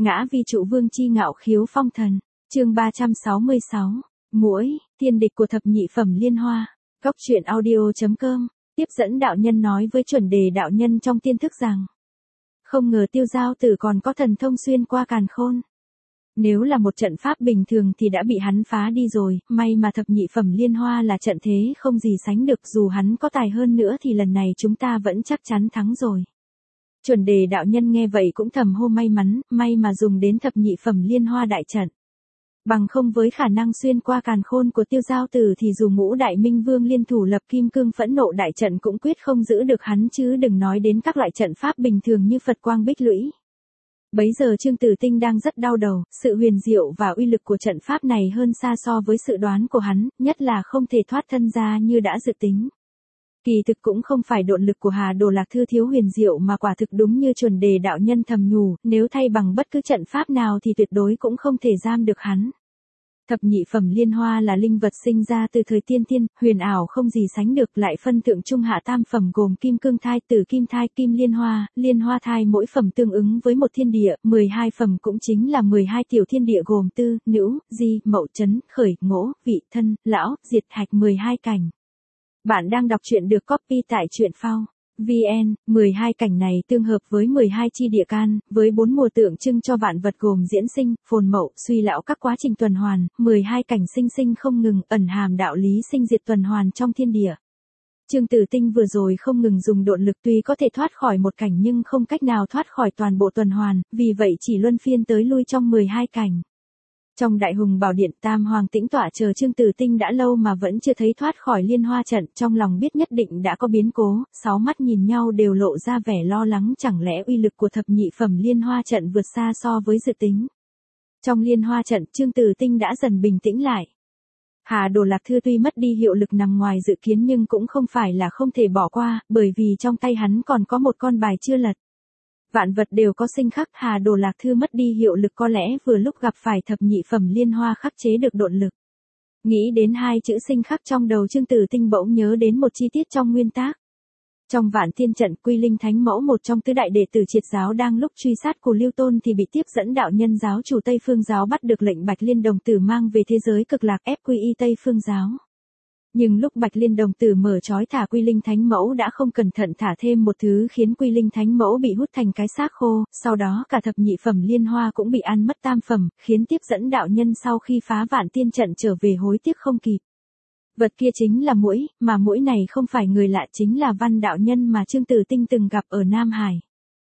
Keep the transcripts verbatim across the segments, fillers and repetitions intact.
Ngã vi trụ vương chi ngạo khiếu phong thần, chương ba trăm sáu mươi sáu, muỗi, tiên địch của thập nhị phẩm liên hoa, góc truyện audio.com, tiếp dẫn đạo nhân nói với chuẩn đề đạo nhân trong tiên thức rằng, không ngờ Tiêu Giao Tử còn có thần thông xuyên qua càn khôn. Nếu là một trận pháp bình thường thì đã bị hắn phá đi rồi, may mà thập nhị phẩm liên hoa là trận thế không gì sánh được, dù hắn có tài hơn nữa thì lần này chúng ta vẫn chắc chắn thắng rồi. Chuẩn đề đạo nhân nghe vậy cũng thầm hô may mắn, may mà dùng đến thập nhị phẩm liên hoa đại trận. Bằng không với khả năng xuyên qua càn khôn của Tiêu Giao Tử thì dù ngũ đại minh vương liên thủ lập kim cương phẫn nộ đại trận cũng quyết không giữ được hắn, chứ đừng nói đến các loại trận pháp bình thường như Phật quang bích lũy. Bấy giờ Trương Tử Tinh đang rất đau đầu, sự huyền diệu và uy lực của trận pháp này hơn xa so với sự đoán của hắn, nhất là không thể thoát thân ra như đã dự tính. Kỳ thực cũng không phải độn lực của Hà Đồ Lạc Thư thiếu huyền diệu mà quả thực đúng như chuẩn đề đạo nhân thầm nhủ, nếu thay bằng bất cứ trận pháp nào thì tuyệt đối cũng không thể giam được hắn. Thập nhị phẩm liên hoa là linh vật sinh ra từ thời tiên tiên, huyền ảo không gì sánh được, lại phân thượng trung hạ tam phẩm gồm kim cương thai, tử kim thai, kim liên hoa, liên hoa thai, mỗi phẩm tương ứng với một thiên địa, mười hai phẩm cũng chính là mười hai tiểu thiên địa gồm tư, nữ, di, mậu, chấn, khởi, ngỗ, vị, thân, lão, diệt, hạch mười hai cảnh. Bạn đang đọc truyện được copy tại truyện phao chấm vn, mười hai cảnh này tương hợp với mười hai chi địa can, với bốn mùa tượng trưng cho vạn vật gồm diễn sinh, phồn mậu, suy lão các quá trình tuần hoàn, mười hai cảnh sinh sinh không ngừng, ẩn hàm đạo lý sinh diệt tuần hoàn trong thiên địa. Trương Tử Tinh vừa rồi không ngừng dùng độn lực, tuy có thể thoát khỏi một cảnh nhưng không cách nào thoát khỏi toàn bộ tuần hoàn, vì vậy chỉ luân phiên tới lui trong mười hai cảnh. Trong Đại Hùng Bảo Điện, Tam Hoàng tĩnh tọa chờ Trương Tử Tinh đã lâu mà vẫn chưa thấy thoát khỏi liên hoa trận, trong lòng biết nhất định đã có biến cố, sáu mắt nhìn nhau đều lộ ra vẻ lo lắng, chẳng lẽ uy lực của thập nhị phẩm liên hoa trận vượt xa so với dự tính. Trong liên hoa trận, Trương Tử Tinh đã dần bình tĩnh lại. Hà Đồ Lạc Thư tuy mất đi hiệu lực nằm ngoài dự kiến nhưng cũng không phải là không thể bỏ qua, bởi vì trong tay hắn còn có một con bài chưa lật. Vạn vật đều có sinh khắc, Hà Đồ Lạc Thư mất đi hiệu lực có lẽ vừa lúc gặp phải thập nhị phẩm liên hoa khắc chế được độn lực. Nghĩ đến hai chữ sinh khắc trong đầu Trương Tử Tinh bỗng nhớ đến một chi tiết trong nguyên tác. Trong Vạn Tiên trận, Quy Linh Thánh Mẫu, một trong tứ đại đệ tử Triệt giáo, đang lúc truy sát Cù Lưu Tôn thì bị tiếp dẫn đạo nhân giáo chủ Tây Phương giáo bắt được, lệnh Bạch Liên đồng tử mang về thế giới cực lạc, ép quy y Tây Phương giáo. Nhưng lúc Bạch Liên đồng tử mở trói thả Quy Linh Thánh Mẫu đã không cẩn thận thả thêm một thứ khiến Quy Linh Thánh Mẫu bị hút thành cái xác khô, sau đó cả thập nhị phẩm liên hoa cũng bị ăn mất tam phẩm, khiến tiếp dẫn đạo nhân sau khi phá Vạn Tiên trận trở về hối tiếc không kịp. Vật kia chính là muỗi, mà muỗi này không phải người lạ, chính là Văn đạo nhân mà Trương Tử Tinh từng gặp ở Nam Hải.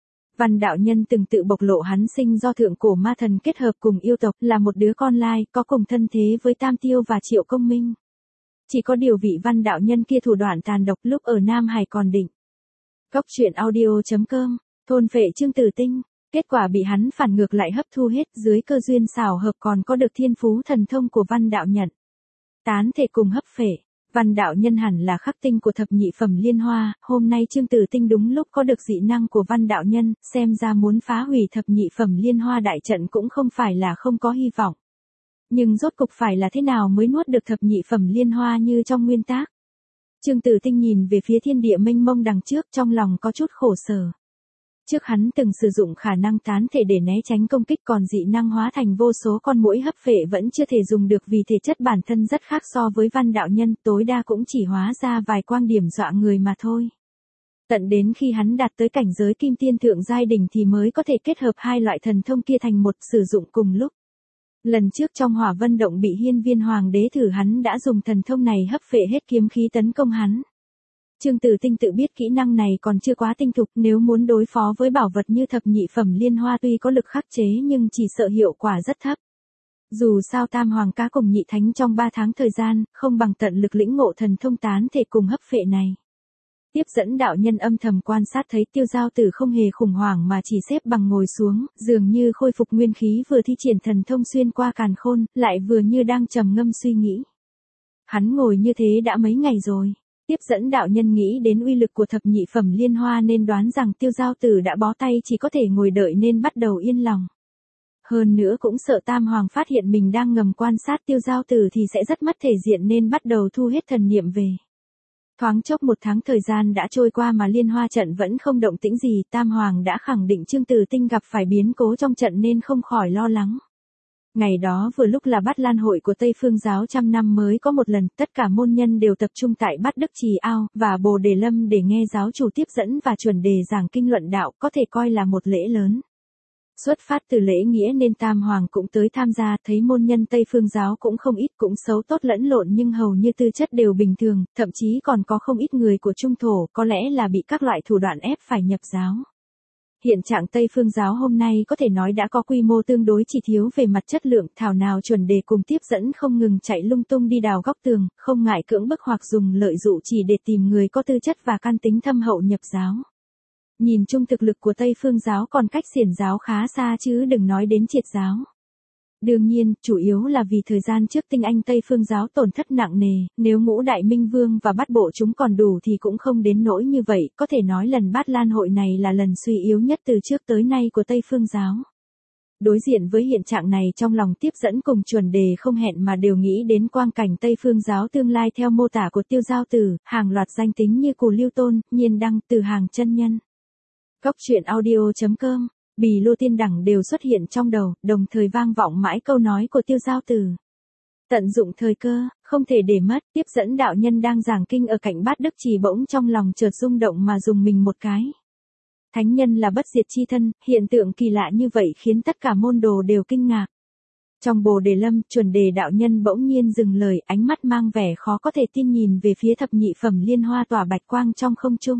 Văn đạo nhân từng tự bộc lộ hắn sinh do thượng cổ ma thần kết hợp cùng yêu tộc, là một đứa con lai, có cùng thân thế với Tam Tiêu và Triệu Công Minh. Chỉ có điều vị Văn đạo nhân kia thủ đoạn tàn độc, lúc ở Nam Hải còn định. Góc truyện audio.com, thôn phệ Trương Tử Tinh, kết quả bị hắn phản ngược lại hấp thu hết, dưới cơ duyên xảo hợp còn có được thiên phú thần thông của Văn đạo nhân. Tán thể cùng hấp phệ, Văn đạo nhân hẳn là khắc tinh của thập nhị phẩm liên hoa, hôm nay Trương Tử Tinh đúng lúc có được dị năng của Văn đạo nhân, xem ra muốn phá hủy thập nhị phẩm liên hoa đại trận cũng không phải là không có hy vọng. Nhưng rốt cục phải là thế nào mới nuốt được thập nhị phẩm liên hoa như trong nguyên tác? Trương Tử Tinh nhìn về phía thiên địa mênh mông đằng trước, trong lòng có chút khổ sở. Trước hắn từng sử dụng khả năng tán thể để né tránh công kích, còn dị năng hóa thành vô số con muỗi hấp phệ vẫn chưa thể dùng được vì thể chất bản thân rất khác so với Văn đạo nhân, tối đa cũng chỉ hóa ra vài quang điểm dọa người mà thôi. Tận đến khi hắn đạt tới cảnh giới kim tiên thượng giai đỉnh thì mới có thể kết hợp hai loại thần thông kia thành một, sử dụng cùng lúc. Lần trước trong Hỏa Vân Động bị Hiên Viên Hoàng đế thử, hắn đã dùng thần thông này hấp phệ hết kiếm khí tấn công hắn. Trương Tử Tinh tự biết kỹ năng này còn chưa quá tinh thục, nếu muốn đối phó với bảo vật như thập nhị phẩm liên hoa tuy có lực khắc chế nhưng chỉ sợ hiệu quả rất thấp. Dù sao Tam Hoàng cá cùng Nhị Thánh trong ba tháng thời gian, không bằng tận lực lĩnh ngộ thần thông tán thể cùng hấp phệ này. Tiếp dẫn đạo nhân âm thầm quan sát thấy Tiêu Giao Tử không hề khủng hoảng mà chỉ xếp bằng ngồi xuống, dường như khôi phục nguyên khí, vừa thi triển thần thông xuyên qua càn khôn, lại vừa như đang trầm ngâm suy nghĩ. Hắn ngồi như thế đã mấy ngày rồi. Tiếp dẫn đạo nhân nghĩ đến uy lực của thập nhị phẩm liên hoa nên đoán rằng Tiêu Giao Tử đã bó tay, chỉ có thể ngồi đợi nên bắt đầu yên lòng. Hơn nữa cũng sợ Tam Hoàng phát hiện mình đang ngầm quan sát Tiêu Giao Tử thì sẽ rất mất thể diện nên bắt đầu thu hết thần niệm về. Thoáng chốc một tháng thời gian đã trôi qua mà liên hoa trận vẫn không động tĩnh gì, Tam Hoàng đã khẳng định Chương Tử Tinh gặp phải biến cố trong trận nên không khỏi lo lắng. Ngày đó vừa lúc là Bát Lan hội của Tây Phương giáo trăm năm mới có một lần, tất cả môn nhân đều tập trung tại Bát Đức Trì Ao và Bồ Đề Lâm để nghe giáo chủ tiếp dẫn và chuẩn đề giảng kinh luận đạo, có thể coi là một lễ lớn. Xuất phát từ lễ nghĩa nên Tam Hoàng cũng tới tham gia, thấy môn nhân Tây Phương giáo cũng không ít, cũng xấu tốt lẫn lộn nhưng hầu như tư chất đều bình thường, thậm chí còn có không ít người của Trung Thổ, có lẽ là bị các loại thủ đoạn ép phải nhập giáo. Hiện trạng Tây Phương giáo hôm nay có thể nói đã có quy mô tương đối, chỉ thiếu về mặt chất lượng, thảo nào chuẩn đề cùng tiếp dẫn không ngừng chạy lung tung đi đào góc tường, không ngại cưỡng bức hoặc dùng lợi dụ chỉ để tìm người có tư chất và căn tính thâm hậu nhập giáo. Nhìn chung thực lực của Tây Phương giáo còn cách Xiển giáo khá xa chứ đừng nói đến Triệt giáo. Đương nhiên, chủ yếu là vì thời gian trước tinh anh Tây Phương giáo tổn thất nặng nề, nếu Ngũ Đại Minh Vương và Bát Bộ chúng còn đủ thì cũng không đến nỗi như vậy, có thể nói lần Bát Lan hội này là lần suy yếu nhất từ trước tới nay của Tây Phương giáo. Đối diện với hiện trạng này, trong lòng tiếp dẫn cùng chuẩn đề không hẹn mà đều nghĩ đến quang cảnh Tây Phương giáo tương lai theo mô tả của Tiêu Giao Tử, hàng loạt danh tính như Cù Lưu Tôn, Nhiên Đăng, Từ Hàng chân nhân. Góc truyện audio chấm com, Bì Lô Tiên Đẳng đều xuất hiện trong đầu, đồng thời vang vọng mãi câu nói của Tiêu Giao Tử. Tận dụng thời cơ, không thể để mất, tiếp dẫn đạo nhân đang giảng kinh ở cạnh Bát Đức Trì bỗng trong lòng chợt rung động mà dùng mình một cái. Thánh nhân là bất diệt chi thân, hiện tượng kỳ lạ như vậy khiến tất cả môn đồ đều kinh ngạc. Trong Bồ Đề Lâm, chuẩn đề đạo nhân bỗng nhiên dừng lời, ánh mắt mang vẻ khó có thể tin nhìn về phía thập nhị phẩm liên hoa tỏa bạch quang trong không trung.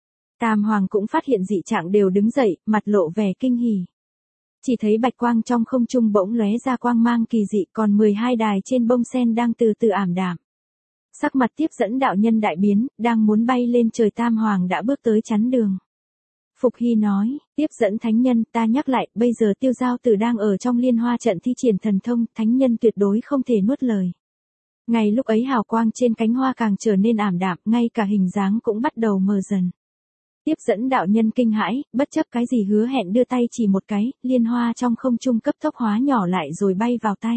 Tam Hoàng cũng phát hiện dị trạng đều đứng dậy, mặt lộ vẻ kinh hỉ. Chỉ thấy bạch quang trong không trung bỗng lóe ra quang mang kỳ dị, còn mười hai đài trên bông sen đang từ từ ảm đạm. Sắc mặt tiếp dẫn đạo nhân đại biến, đang muốn bay lên trời, Tam Hoàng đã bước tới chắn đường. Phục Hy nói, tiếp dẫn thánh nhân, ta nhắc lại, bây giờ Tiêu Giao Tử đang ở trong liên hoa trận thi triển thần thông, thánh nhân tuyệt đối không thể nuốt lời. Ngay lúc ấy hào quang trên cánh hoa càng trở nên ảm đạm, ngay cả hình dáng cũng bắt đầu mờ dần. Tiếp dẫn đạo nhân kinh hãi, bất chấp cái gì hứa hẹn đưa tay chỉ một cái, liên hoa trong không trung cấp tốc hóa nhỏ lại rồi bay vào tay.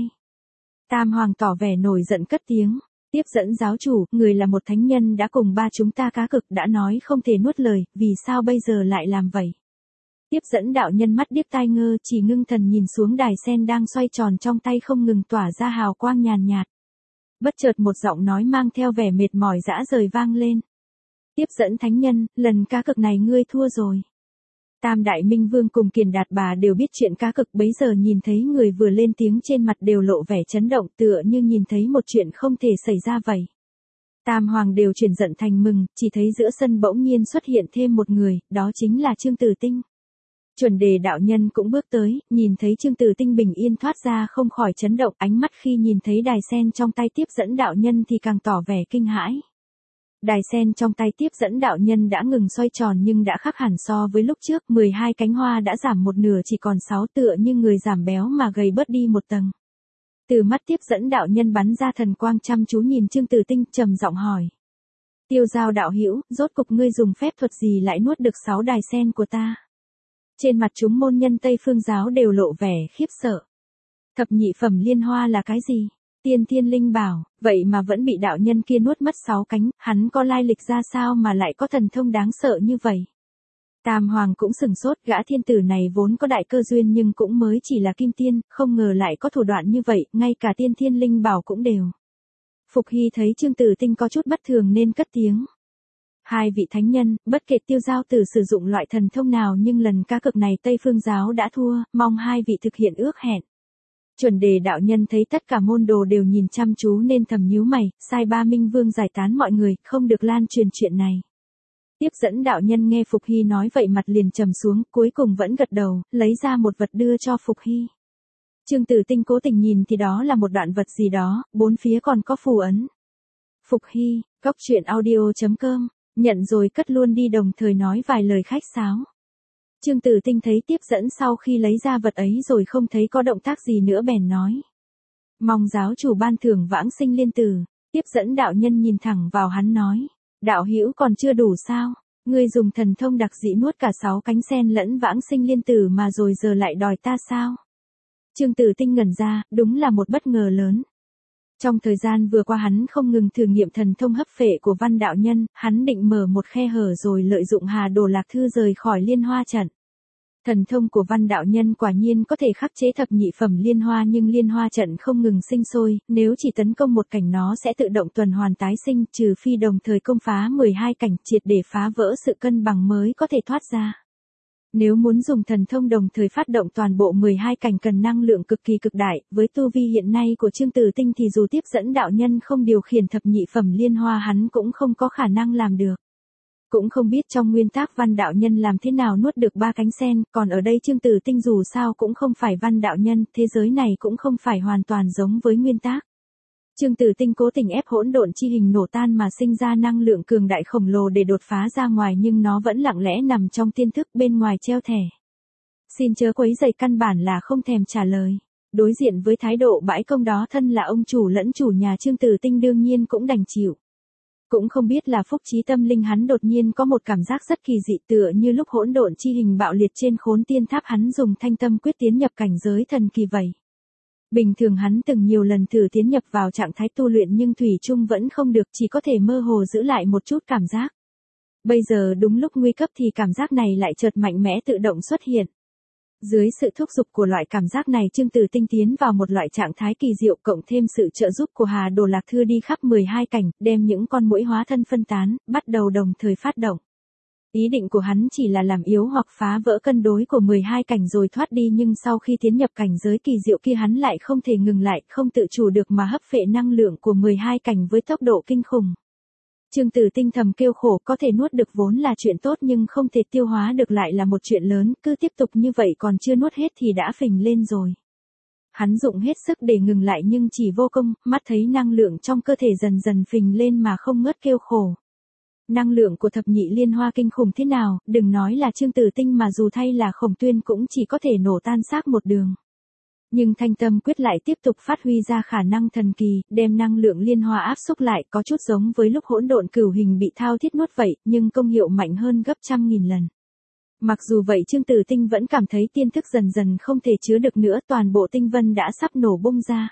Tam Hoàng tỏ vẻ nổi giận cất tiếng, tiếp dẫn giáo chủ, người là một thánh nhân đã cùng ba chúng ta cá cực, đã nói không thể nuốt lời, vì sao bây giờ lại làm vậy? Tiếp dẫn đạo nhân mắt điếc tai ngơ, chỉ ngưng thần nhìn xuống đài sen đang xoay tròn trong tay không ngừng tỏa ra hào quang nhàn nhạt. Bất chợt một giọng nói mang theo vẻ mệt mỏi dã rời vang lên. Tiếp dẫn thánh nhân, lần cá cực này ngươi thua rồi. Tam Đại Minh Vương cùng Kiền Đạt Bà đều biết chuyện cá cực, bấy giờ nhìn thấy người vừa lên tiếng trên mặt đều lộ vẻ chấn động, tựa như nhìn thấy một chuyện không thể xảy ra vậy. Tam Hoàng đều chuyển giận thành mừng, chỉ thấy giữa sân bỗng nhiên xuất hiện thêm một người, đó chính là Chương Tử Tinh. Chuẩn đề đạo nhân cũng bước tới, nhìn thấy Chương Tử Tinh bình yên thoát ra không khỏi chấn động, ánh mắt khi nhìn thấy đài sen trong tay tiếp dẫn đạo nhân thì càng tỏ vẻ kinh hãi. Đài sen trong tay tiếp dẫn đạo nhân đã ngừng xoay tròn nhưng đã khác hẳn so với lúc trước, mười hai cánh hoa đã giảm một nửa chỉ còn sáu, tựa như người giảm béo mà gầy bớt đi một tầng. Từ mắt tiếp dẫn đạo nhân bắn ra thần quang chăm chú nhìn Chương Tử Tinh, trầm giọng hỏi. Tiêu Giao đạo hữu, rốt cục ngươi dùng phép thuật gì lại nuốt được sáu đài sen của ta? Trên mặt chúng môn nhân Tây Phương giáo đều lộ vẻ khiếp sợ. Thập nhị phẩm liên hoa là cái gì? Tiên Thiên Linh Bảo, vậy mà vẫn bị đạo nhân kia nuốt mất sáu cánh, hắn có lai lịch ra sao mà lại có thần thông đáng sợ như vậy? Tam Hoàng cũng sừng sốt, gã thiên tử này vốn có đại cơ duyên nhưng cũng mới chỉ là kim tiên, không ngờ lại có thủ đoạn như vậy, ngay cả Tiên Thiên Linh Bảo cũng đều. Phục Hy thấy Chương Tử Tinh có chút bất thường nên cất tiếng. Hai vị thánh nhân, bất kể Tiêu Giao Tử sử dụng loại thần thông nào nhưng lần cá cực này Tây Phương giáo đã thua, mong hai vị thực hiện ước hẹn. Chuẩn đề đạo nhân thấy tất cả môn đồ đều nhìn chăm chú nên thầm nhíu mày, sai ba Minh Vương giải tán mọi người, không được lan truyền chuyện này. Tiếp dẫn đạo nhân nghe Phục Hy nói vậy mặt liền trầm xuống, cuối cùng vẫn gật đầu, lấy ra một vật đưa cho Phục Hy. Chương Tử Tinh cố tình nhìn thì đó là một đoạn vật gì đó, bốn phía còn có phù ấn. Phục Hy, góc truyện audio chấm com, nhận rồi cất luôn đi, đồng thời nói vài lời khách sáo. Chương Tử Tinh thấy tiếp dẫn sau khi lấy ra vật ấy rồi không thấy có động tác gì nữa bèn nói. Mong giáo chủ ban thưởng vãng sinh liên tử. Tiếp dẫn đạo nhân nhìn thẳng vào hắn nói. Đạo hữu còn chưa đủ sao? Ngươi dùng thần thông đặc dị nuốt cả sáu cánh sen lẫn vãng sinh liên tử mà rồi giờ lại đòi ta sao? Chương Tử Tinh ngẩn ra, đúng là một bất ngờ lớn. Trong thời gian vừa qua hắn không ngừng thử nghiệm thần thông hấp phệ của Văn đạo nhân, hắn định mở một khe hở rồi lợi dụng Hà Đồ Lạc Thư rời khỏi liên hoa trận. Thần thông của Văn đạo nhân quả nhiên có thể khắc chế thập nhị phẩm liên hoa, nhưng liên hoa trận không ngừng sinh sôi, nếu chỉ tấn công một cảnh nó sẽ tự động tuần hoàn tái sinh, trừ phi đồng thời công phá mười hai cảnh triệt để phá vỡ sự cân bằng mới có thể thoát ra. Nếu muốn dùng thần thông đồng thời phát động toàn bộ mười hai cảnh cần năng lượng cực kỳ cực đại, với tu vi hiện nay của Chương Tử Tinh thì dù tiếp dẫn đạo nhân không điều khiển thập nhị phẩm liên hoa hắn cũng không có khả năng làm được. Cũng không biết trong nguyên tác Văn đạo nhân làm thế nào nuốt được ba cánh sen, còn ở đây Chương Tử Tinh dù sao cũng không phải Văn đạo nhân, thế giới này cũng không phải hoàn toàn giống với nguyên tác. Chương Tử Tinh cố tình ép hỗn độn chi hình nổ tan mà sinh ra năng lượng cường đại khổng lồ để đột phá ra ngoài, nhưng nó vẫn lặng lẽ nằm trong tiên thức bên ngoài treo thẻ. Xin chớ quấy rầy, căn bản là không thèm trả lời. Đối diện với thái độ bãi công đó, thân là ông chủ lẫn chủ nhà Chương Tử Tinh đương nhiên cũng đành chịu. Cũng không biết là phúc trí tâm linh hắn đột nhiên có một cảm giác rất kỳ dị, tựa như lúc hỗn độn chi hình bạo liệt trên Khốn Tiên Tháp hắn dùng thanh tâm quyết tiến nhập cảnh giới thần kỳ vậy. Bình thường hắn từng nhiều lần thử tiến nhập vào trạng thái tu luyện nhưng thủy chung vẫn không được, chỉ có thể mơ hồ giữ lại một chút cảm giác. Bây giờ đúng lúc nguy cấp thì cảm giác này lại chợt mạnh mẽ tự động xuất hiện. Dưới sự thúc giục của loại cảm giác này, Chương Tử Tinh tiến vào một loại trạng thái kỳ diệu, cộng thêm sự trợ giúp của Hà Đồ Lạc Thư đi khắp mười hai cảnh, đem những con muỗi hóa thân phân tán, bắt đầu đồng thời phát động. Ý định của hắn chỉ là làm yếu hoặc phá vỡ cân đối của mười hai cảnh rồi thoát đi, nhưng sau khi tiến nhập cảnh giới kỳ diệu kia hắn lại không thể ngừng lại, không tự chủ được mà hấp phệ năng lượng của mười hai cảnh với tốc độ kinh khủng. Chương Tử Tinh thầm kêu khổ, có thể nuốt được vốn là chuyện tốt nhưng không thể tiêu hóa được lại là một chuyện lớn, cứ tiếp tục như vậy còn chưa nuốt hết thì đã phình lên rồi. Hắn dụng hết sức để ngừng lại nhưng chỉ vô công, mắt thấy năng lượng trong cơ thể dần dần phình lên mà không ngớt kêu khổ. Năng lượng của thập nhị liên hoa kinh khủng thế nào, đừng nói là Chương Tử Tinh mà dù thay là Khổng Tuyên cũng chỉ có thể nổ tan xác một đường. Nhưng thanh tâm quyết lại tiếp tục phát huy ra khả năng thần kỳ, đem năng lượng liên hoa áp xúc lại, có chút giống với lúc hỗn độn cửu hình bị thao thiết nuốt vậy, nhưng công hiệu mạnh hơn gấp trăm nghìn lần. Mặc dù vậy Chương Tử Tinh vẫn cảm thấy tiên thức dần dần không thể chứa được nữa, toàn bộ tinh vân đã sắp nổ bung ra.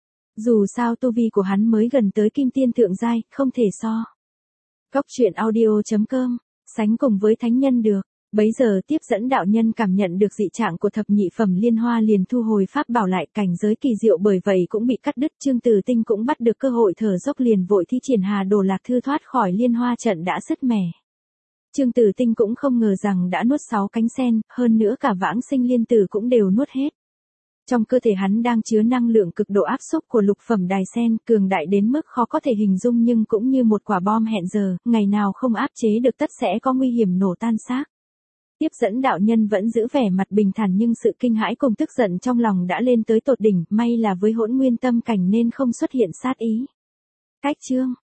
Dù sao tu vi của hắn mới gần tới kim tiên thượng giai, không thể so. Góc truyện audio chấm com, sánh cùng với thánh nhân được. Bấy giờ tiếp dẫn đạo nhân cảm nhận được dị trạng của thập nhị phẩm liên hoa liền thu hồi pháp bảo lại, cảnh giới kỳ diệu bởi vậy cũng bị cắt đứt. Chương Tử Tinh cũng bắt được cơ hội thở dốc liền vội thi triển Hà Đồ Lạc Thư thoát khỏi liên hoa trận đã sứt mẻ. Chương Tử Tinh cũng không ngờ rằng đã nuốt sáu cánh sen, hơn nữa cả vãng sinh liên tử cũng đều nuốt hết. Trong cơ thể hắn đang chứa năng lượng cực độ áp xúc của lục phẩm đài sen, cường đại đến mức khó có thể hình dung, nhưng cũng như một quả bom hẹn giờ, ngày nào không áp chế được tất sẽ có nguy hiểm nổ tan xác. Tiếp dẫn đạo nhân vẫn giữ vẻ mặt bình thản nhưng sự kinh hãi cùng tức giận trong lòng đã lên tới tột đỉnh, may là với hỗn nguyên tâm cảnh nên không xuất hiện sát ý. Cách chương